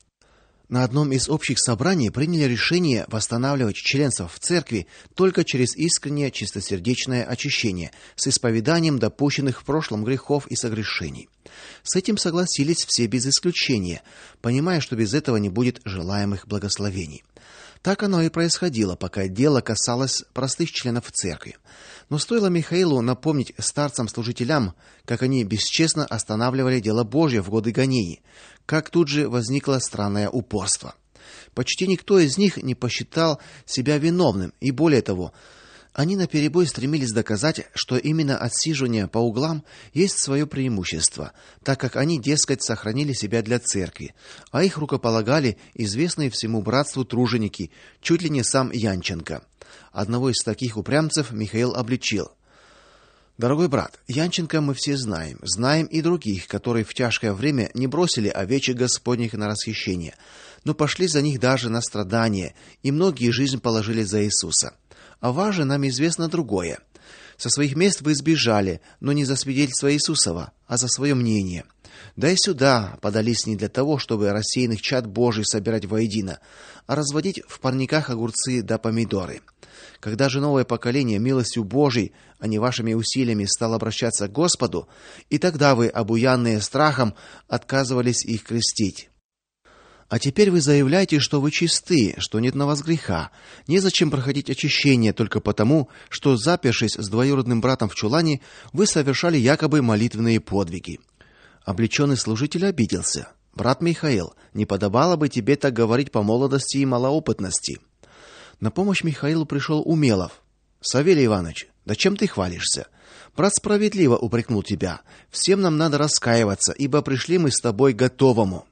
На одном из общих собраний приняли решение восстанавливать членство в церкви только через искреннее чистосердечное очищение с исповеданием допущенных в прошлом грехов и согрешений. С этим согласились все без исключения, понимая, что без этого не будет желаемых благословений. Так оно и происходило, пока дело касалось простых членов церкви. Но стоило Михаилу напомнить старцам-служителям, как они бесчестно останавливали дело Божье в годы гонений, как тут же возникло странное упорство. Почти никто из них не посчитал себя виновным, и более того, они наперебой стремились доказать, что именно отсиживание по углам есть свое преимущество, так как они, дескать, сохранили себя для церкви, а их рукополагали известные всему братству труженики, чуть ли не сам Янченко. Одного из таких упрямцев Михаил обличил: "Дорогой брат, Янченко мы все знаем, знаем и других, которые в тяжкое время не бросили овечек Господних на расхищение, но пошли за них даже на страдания, и многие жизнь положили за Иисуса. А вас же нам известно другое. Со своих мест вы сбежали, но не за свидетельство Иисусова, а за свое мнение. Да и сюда подались не для того, чтобы рассеянных чад Божий собирать воедино, а разводить в парниках огурцы да помидоры. Когда же новое поколение милостью Божией, а не вашими усилиями, стало обращаться к Господу, и тогда вы, обуянные страхом, отказывались их крестить. А теперь вы заявляете, что вы чисты, что нет на вас греха. Незачем проходить очищение только потому, что, запершись с двоюродным братом в чулане, вы совершали якобы молитвенные подвиги". Облеченный служитель обиделся: "Брат Михаил, не подобало бы тебе так говорить по молодости и малоопытности". На помощь Михаилу пришел Умелов. "Савелий Иванович, да чем ты хвалишься? Брат справедливо упрекнул тебя. Всем нам надо раскаиваться, ибо пришли мы с тобой к готовому".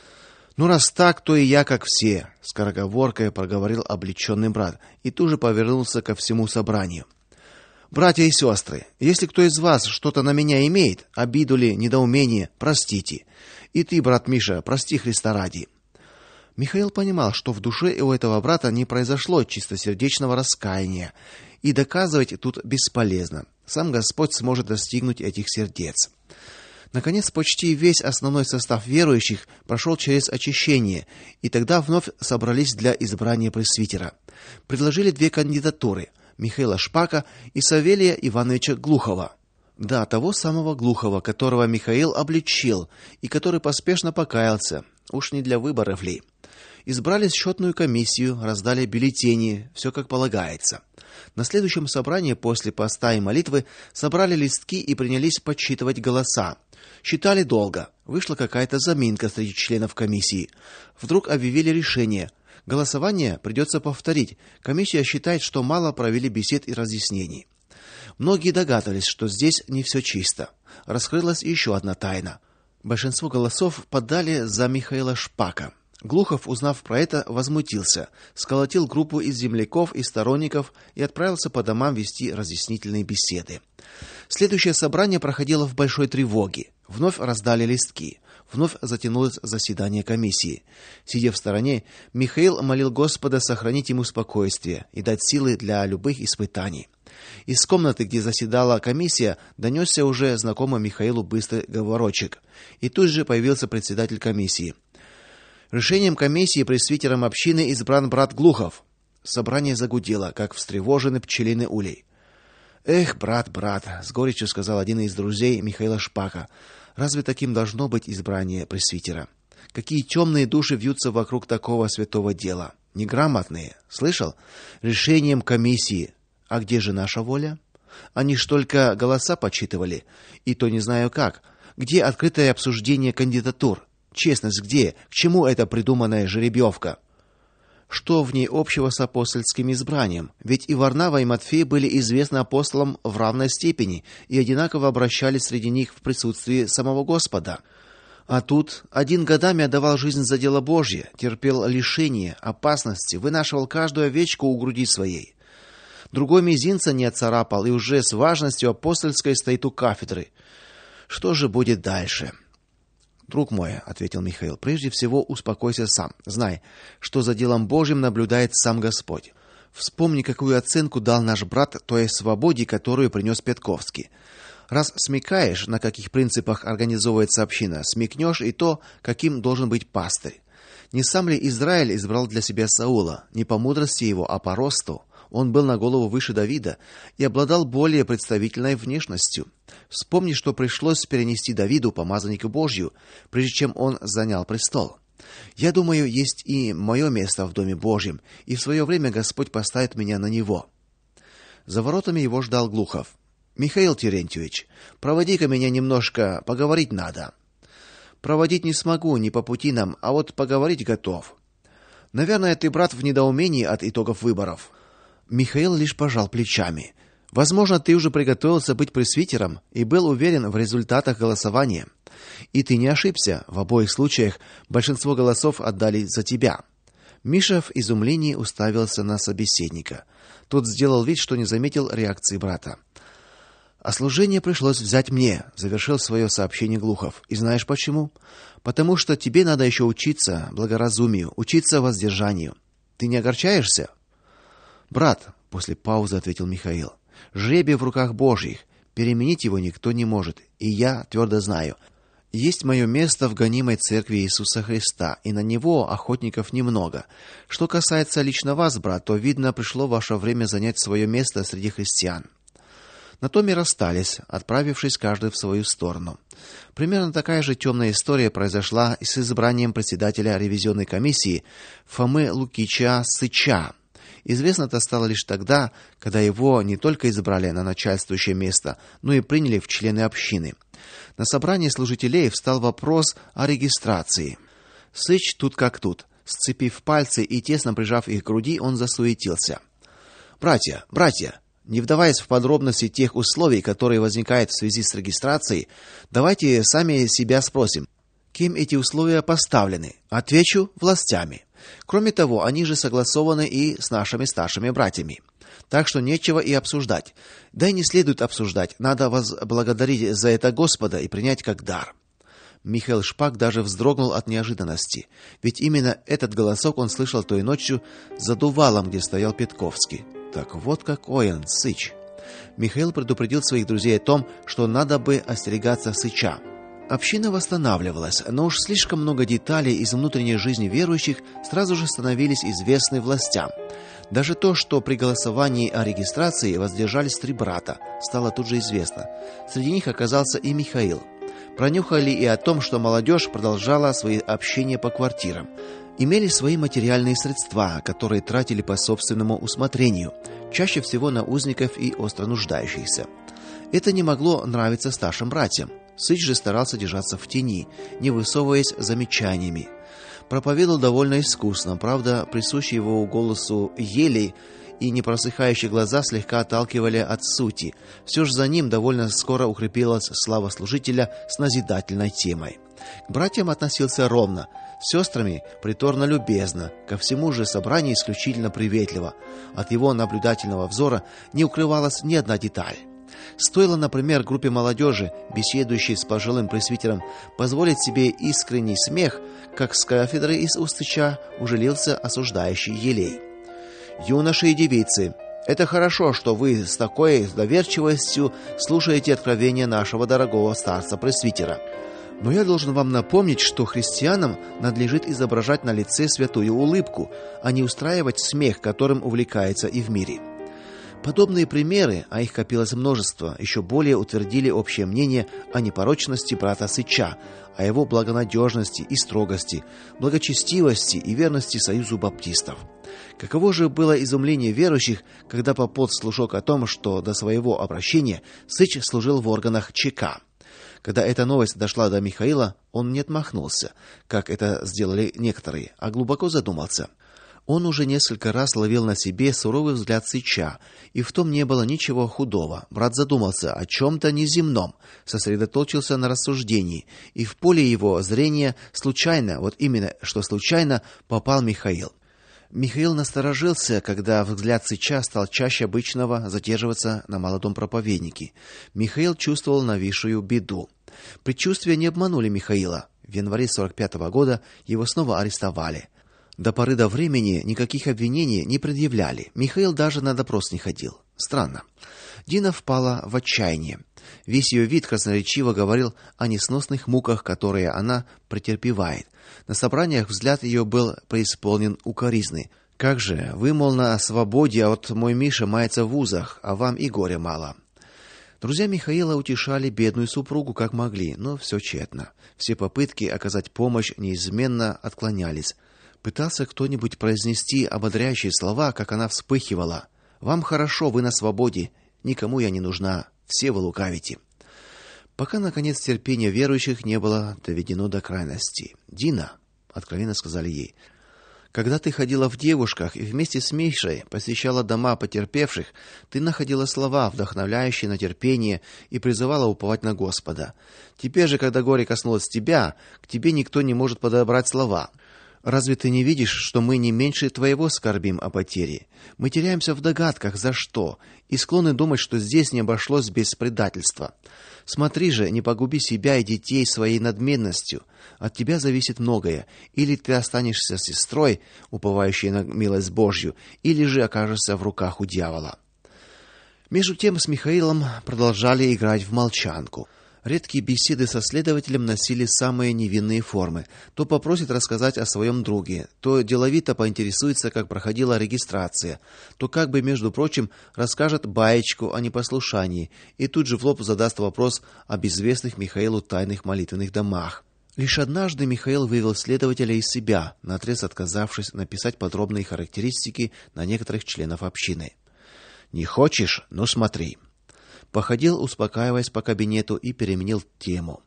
"Ну раз так, то и я как все", скороговоркой проговорил облеченный брат и тут же повернулся ко всему собранию. "Братья и сестры, если кто из вас что-то на меня имеет, обиду ли, недоумение, простите. И ты, брат Миша, прости Христа ради". Михаил понимал, что в душе у этого брата не произошло чистосердечного раскаяния, и доказывать тут бесполезно. Сам Господь сможет достигнуть этих сердец. Наконец, почти весь основной состав верующих прошел через очищение, и тогда вновь собрались для избрания пресвитера. Предложили две кандидатуры: Михаила Шпака и Савелия Ивановича Глухова. Да, того самого Глухова, которого Михаил обличил и который поспешно покаялся. Уж не для выборов ли? Избрали счетную комиссию, раздали бюллетени, все как полагается. На следующем собрании после поста и молитвы собрали листки и принялись подсчитывать голоса. Считали долго. Вышла какая-то заминка среди членов комиссии. Вдруг объявили решение: голосование придется повторить. Комиссия считает, что мало провели бесед и разъяснений. Многие догадывались, что здесь не все чисто. Раскрылась еще одна тайна. Большинство голосов подали за Михаила Шпака. Глухов, узнав про это, возмутился, сколотил группу из земляков и сторонников и отправился по домам вести разъяснительные беседы. Следующее собрание проходило в большой тревоге. Вновь раздали листки. Вновь затянулось заседание комиссии. Сидя в стороне, Михаил молил Господа сохранить ему спокойствие и дать силы для любых испытаний. Из комнаты, где заседала комиссия, донесся уже знакомый Михаилу быстрый говорочек, и тут же появился председатель комиссии. Решением комиссии пресвитером общины избран брат Глухов. Собрание загудело, как встревоженный пчелиный улей. "Эх, брат, брат", с горечью сказал один из друзей Михаила Шпака. "Разве таким должно быть избрание пресвитера? Какие темные души вьются вокруг такого святого дела? Неграмотные. Слышал? Решением комиссии. А где же наша воля? Они ж только голоса подсчитывали, и то не знаю как. Где открытое обсуждение кандидатур? Честность где? К чему эта придуманная жеребьевка? Что в ней общего с апостольским избранием? Ведь и Варнава, и Матфей были известны апостолам в равной степени и одинаково обращались среди них в присутствии самого Господа. А тут один годами отдавал жизнь за дело Божье, терпел лишения, опасности, вынашивал каждую овечку у груди своей. Другой мизинца не отцарапал и уже с важностью апостольской стоит у кафедры. Что же будет дальше? "Друг мой", ответил Михаил, "прежде всего успокойся сам. Знай, что за делом Божьим наблюдает сам Господь. Вспомни, какую оценку дал наш брат той свободе, которую принес Петковский. Раз смекаешь, на каких принципах организовывается община, смекнешь и то, каким должен быть пастырь. Не сам ли Израиль избрал для себя Саула, не по мудрости его, а по росту? Он был на голову выше Давида и обладал более представительной внешностью. Вспомни, что пришлось перенести Давиду, помазаннику Божью, прежде чем он занял престол. Я думаю, есть и мое место в Доме Божьем, и в свое время Господь поставит меня на него. За воротами его ждал Глухов. Михаил Терентьевич, проводи-ка меня немножко, поговорить надо. Проводить не смогу, не по пути нам, а вот поговорить готов. Наверное, ты, брат, в недоумении от итогов выборов. Михаил лишь пожал плечами. Возможно, ты уже приготовился быть пресвитером и был уверен в результатах голосования. И ты не ошибся, в обоих случаях большинство голосов отдали за тебя. Миша в изумлении уставился на собеседника. Тот сделал вид, что не заметил реакции брата. А служение пришлось взять мне, завершил свое сообщение Глухов. И знаешь почему? Потому что тебе надо еще учиться благоразумию, учиться воздержанию. Ты не огорчаешься? Брат, после паузы ответил Михаил. Жребий в руках Божьих, переменить его никто не может, и я твердо знаю, есть мое место в гонимой церкви Иисуса Христа, и на него охотников немного. Что касается лично вас, брат, то видно, пришло ваше время занять свое место среди христиан. На том и расстались, отправившись каждый в свою сторону. Примерно такая же темная история произошла и с избранием председателя ревизионной комиссии Фомы Лукича Сыча. Известно это стало лишь тогда, когда его не только избрали на начальствующее место, но и приняли в члены общины. На собрании служителей встал вопрос о регистрации. Сыч тут как тут, сцепив пальцы и тесно прижав их к груди, он засуетился. Братья, братья, не вдаваясь в подробности тех условий, которые возникают в связи с регистрацией, давайте сами себя спросим, кем эти условия поставлены? Отвечу: властями. Кроме того, они же согласованы и с нашими старшими братьями. Так что нечего и обсуждать. Да и не следует обсуждать, надо возблагодарить за это Господа и принять как дар. Михаил Шпак даже вздрогнул от неожиданности, ведь именно этот голосок он слышал той ночью за дувалом, где стоял Петковский. Так вот какой он, Сыч. Михаил предупредил своих друзей о том, что надо бы остерегаться Сыча. Община восстанавливалась, но уж слишком много деталей из внутренней жизни верующих сразу же становились известны властям. Даже то, что при голосовании о регистрации воздержались три брата, стало тут же известно. Среди них оказался и Михаил. Пронюхали и о том, что молодежь продолжала свои общения по квартирам. Имели свои материальные средства, которые тратили по собственному усмотрению, чаще всего на узников и остро нуждающихся. Это не могло нравиться старшим братьям. Сыч же старался держаться в тени, не высовываясь замечаниями. Проповедовал довольно искусно, правда, присущие его голосу елей и непросыхающие глаза слегка отталкивали от сути. Все же за ним довольно скоро укрепилась слава служителя с назидательной темой. К братьям относился ровно, с сестрами приторно любезно, ко всему же собранию исключительно приветливо. От его наблюдательного взора не укрывалась ни одна деталь. Стоило, например, группе молодежи, беседующей с пожилым пресвитером, позволить себе искренний смех, как с кафедры из уст Сыча уже лился осуждающий елей. Юноши и девицы, это хорошо, что вы с такой доверчивостью слушаете откровения нашего дорогого старца-пресвитера. Но я должен вам напомнить, что христианам надлежит изображать на лице святую улыбку, а не устраивать смех, которым увлекается и в мире. Подобные примеры, а их копилось множество, еще более утвердили общее мнение о непорочности брата Сыча, о его благонадежности и строгости, благочестивости и верности союзу баптистов. Каково же было изумление верующих, когда попал слушок о том, что до своего обращения Сыч служил в органах ЧК. Когда эта новость дошла до Михаила, он не отмахнулся, как это сделали некоторые, а глубоко задумался. Он уже несколько раз ловил на себе суровый взгляд Сыча, и в том не было ничего худого. Брат задумался о чем-то неземном, сосредоточился на рассуждении, и в поле его зрения случайно, вот именно что случайно, попал Михаил. Михаил насторожился, когда взгляд Сыча стал чаще обычного задерживаться на молодом проповеднике. Михаил чувствовал нависшую беду. Предчувствия не обманули Михаила. В январе сорок пятого года его снова арестовали. До поры до времени никаких обвинений не предъявляли. Михаил даже на допрос не ходил. Странно. Дина впала в отчаяние. Весь ее вид красноречиво говорил о несносных муках, которые она претерпевает. На собраниях взгляд ее был преисполнен укоризны. Как же, вы, мол, на свободе, а вот мой Миша мается в узах, а вам и горя мало. Друзья Михаила утешали бедную супругу как могли, но все тщетно. Все попытки оказать помощь неизменно отклонялись. Пытался кто-нибудь произнести ободряющие слова, как она вспыхивала: "Вам хорошо, вы на свободе, никому я не нужна, все вы лукавите". Пока наконец терпение верующих не было доведено до крайности. "Дина", откровенно сказали ей, "когда ты ходила в девушках и вместе с Мишей посещала дома потерпевших, ты находила слова, вдохновляющие на терпение, и призывала уповать на Господа. Теперь же, когда горе коснулось тебя, к тебе никто не может подобрать слова. Разве ты не видишь, что мы не меньше твоего скорбим о потере? Мы теряемся в догадках, за что, и склонны думать, что здесь не обошлось без предательства. Смотри же, не погуби себя и детей своей надменностью. От тебя зависит многое: или ты останешься сестрой, уповающей на милость Божью, или же окажешься в руках у дьявола". Между тем с Михаилом продолжали играть в молчанку. Редкие беседы со следователем носили самые невинные формы. То попросит рассказать о своем друге, то деловито поинтересуется, как проходила регистрация, то как бы, между прочим, расскажет баечку о непослушании и тут же в лоб задаст вопрос об известных Михаилу тайных молитвенных домах. Лишь однажды Михаил вывел следователя из себя, наотрез отказавшись написать подробные характеристики на некоторых членов общины. "Не хочешь? Ну смотри". Походил, успокаиваясь по кабинету, и переменил тему.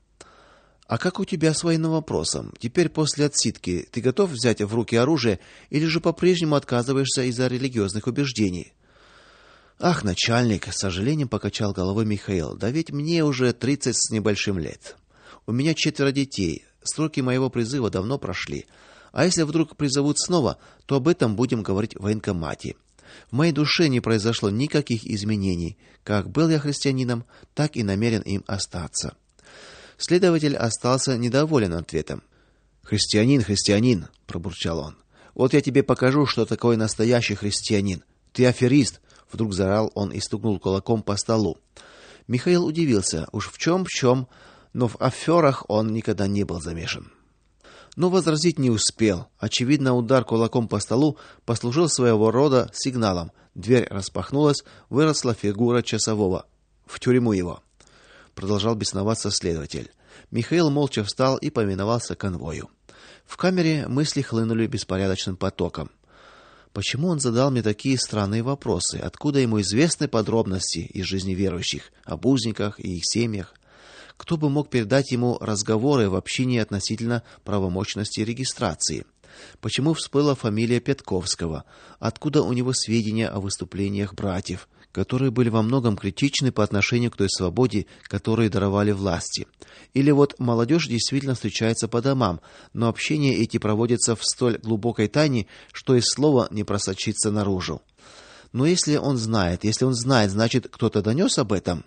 "А как у тебя с военным вопросом? Теперь после отсидки ты готов взять в руки оружие или же по-прежнему отказываешься из-за религиозных убеждений?" "Ах, начальник", с сожалением покачал головой Михаил. "Да ведь мне уже тридцать с небольшим лет. У меня четверо детей. Сроки моего призыва давно прошли. А если вдруг призовут снова, то об этом будем говорить в военкомате. В моей душе не произошло никаких изменений. Как был я христианином, так и намерен им остаться". Следователь остался недоволен ответом. "Христианин, христианин", пробурчал он. "Вот я тебе покажу, что такое настоящий христианин. Ты аферист", вдруг заорал он и стукнул кулаком по столу. Михаил удивился. Уж в чем в чем, но в аферах он никогда не был замешан. Но возразить не успел. Очевидно, удар кулаком по столу послужил своего рода сигналом. Дверь распахнулась, выросла фигура часового. "В тюрьму его", продолжал бесноваться следователь. Михаил молча встал и повиновался конвою. В камере мысли хлынули беспорядочным потоком. Почему он задал мне такие странные вопросы? Откуда ему известны подробности из жизни верующих, об узниках и их семьях? Кто бы мог передать ему разговоры в общине относительно правомочности регистрации? Почему всплыла фамилия Пятковского? Откуда у него сведения о выступлениях братьев, которые были во многом критичны по отношению к той свободе, которую даровали власти? Или вот молодежь действительно встречается по домам, но общения эти проводятся в столь глубокой тайне, что и слова не просочится наружу? Но если он знает, если он знает, значит, кто-то донес об этом?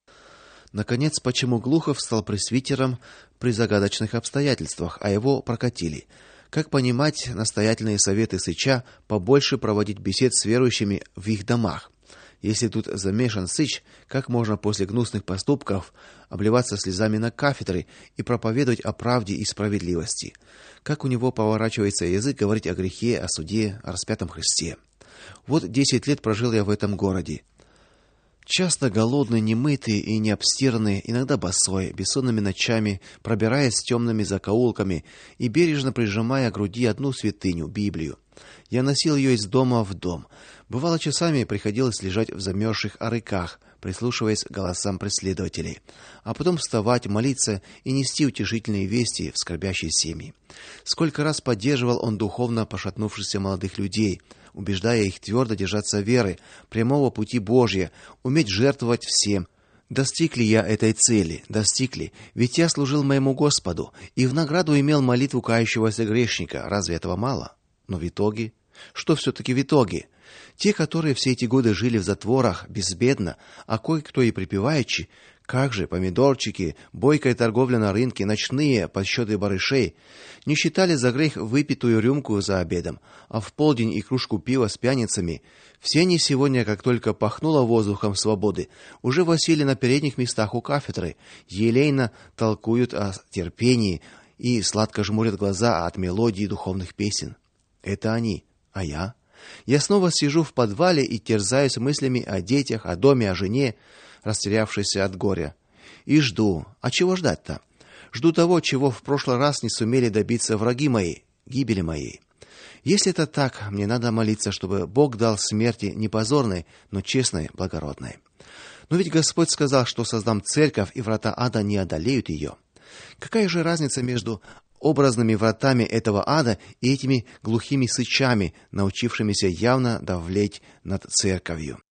Наконец, почему Глухов стал пресвитером при загадочных обстоятельствах, а его прокатили? Как понимать настоятельные советы Сыча побольше проводить бесед с верующими в их домах? Если тут замешан Сыч, как можно после гнусных поступков обливаться слезами на кафедре и проповедовать о правде и справедливости? Как у него поворачивается язык говорить о грехе, о суде, о распятом Христе? Вот десять лет прожил я в этом городе. Часто голодный, немытый и необстиранный, иногда босой, бессонными ночами, пробираясь темными закоулками и бережно прижимая к груди одну святыню Библию. Я носил ее из дома в дом. Бывало, часами приходилось лежать в замерзших арыках, прислушиваясь к голосам преследователей, а потом вставать, молиться и нести утешительные вести в скорбящие семьи. Сколько раз поддерживал он духовно пошатнувшихся молодых людей, убеждая их твердо держаться веры, прямого пути Божия, уметь жертвовать всем. Достиг ли я этой цели? Достиг ли? Ведь я служил моему Господу и в награду имел молитву кающегося грешника. Разве этого мало? Но в итоге, что все-таки в итоге? Те, которые все эти годы жили в затворах безбедно, а кое-кто и припеваючи, как же помидорчики, бойкая торговля на рынке, ночные подсчеты барышей, не считали за грех выпитую рюмку за обедом, а в полдень и кружку пива с пьяницами, все они сегодня, как только пахнуло воздухом свободы, уже восели на передних местах у кафедры, елейно толкуют о терпении и сладко жмурят глаза от мелодий духовных песен. Это они, а я? Я снова сижу в подвале и терзаюсь мыслями о детях, о доме, о жене. растерявшийся от горя. И жду. А чего ждать-то? Жду того, чего в прошлый раз не сумели добиться враги мои, гибели моей. Если это так, мне надо молиться, чтобы Бог дал смерти не позорной, но честной, благородной. Но ведь Господь сказал, что создам церковь, и врата ада не одолеют ее. Какая же разница между образными вратами этого ада и этими глухими сычами, научившимися явно давлеть над церковью?